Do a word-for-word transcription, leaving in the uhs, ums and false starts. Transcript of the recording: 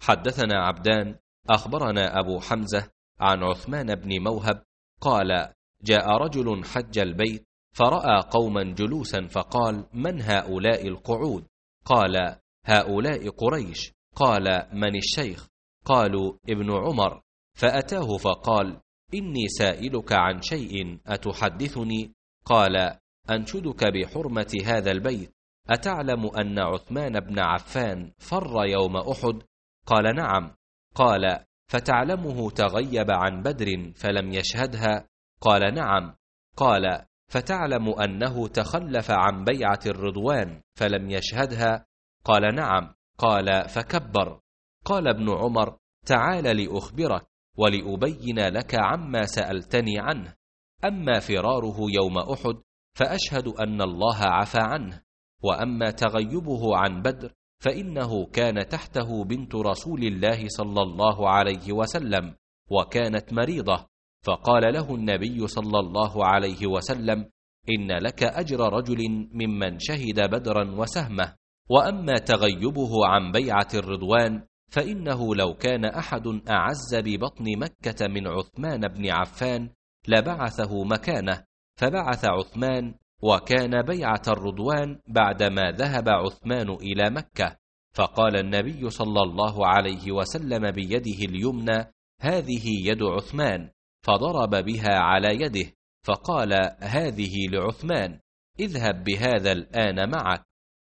حدثنا عبدان أخبرنا أبو حمزة عن عثمان بن موهب قال: جاء رجل حج البيت فرأى قوما جلوسا فقال: من هؤلاء القعود؟ قال: هؤلاء قريش. قال: من الشيخ؟ قالوا: ابن عمر. فأتاه فقال: إني سائلك عن شيء أتحدثني؟ قال: أنشدك بحرمة هذا البيت، أتعلم أن عثمان بن عفان فر يوم أحد؟ قال: نعم. قال: فتعلمه تغيب عن بدر فلم يشهدها؟ قال: نعم. قال: فتعلم أنه تخلف عن بيعة الرضوان فلم يشهدها؟ قال: نعم. قال: فكبر. قال ابن عمر: تعال لأخبرك ولأبين لك عما سألتني عنه. أما فراره يوم أحد فأشهد أن الله عفى عنه، وأما تغيبه عن بدر فإنه كان تحته بنت رسول الله صلى الله عليه وسلم وكانت مريضة، فقال له النبي صلى الله عليه وسلم: إن لك أجر رجل ممن شهد بدرا وسهمه. وأما تغيبه عن بيعة الرضوان فإنه لو كان أحد أعز ببطن مكة من عثمان بن عفان لبعثه مكانه، فبعث عثمان، وكان بيعة الرضوان بعدما ذهب عثمان إلى مكة. فقال النبي صلى الله عليه وسلم بيده اليمنى: هذه يد عثمان، فضرب بها على يده، فقال: هذه لعثمان، اذهب بهذا الآن معك.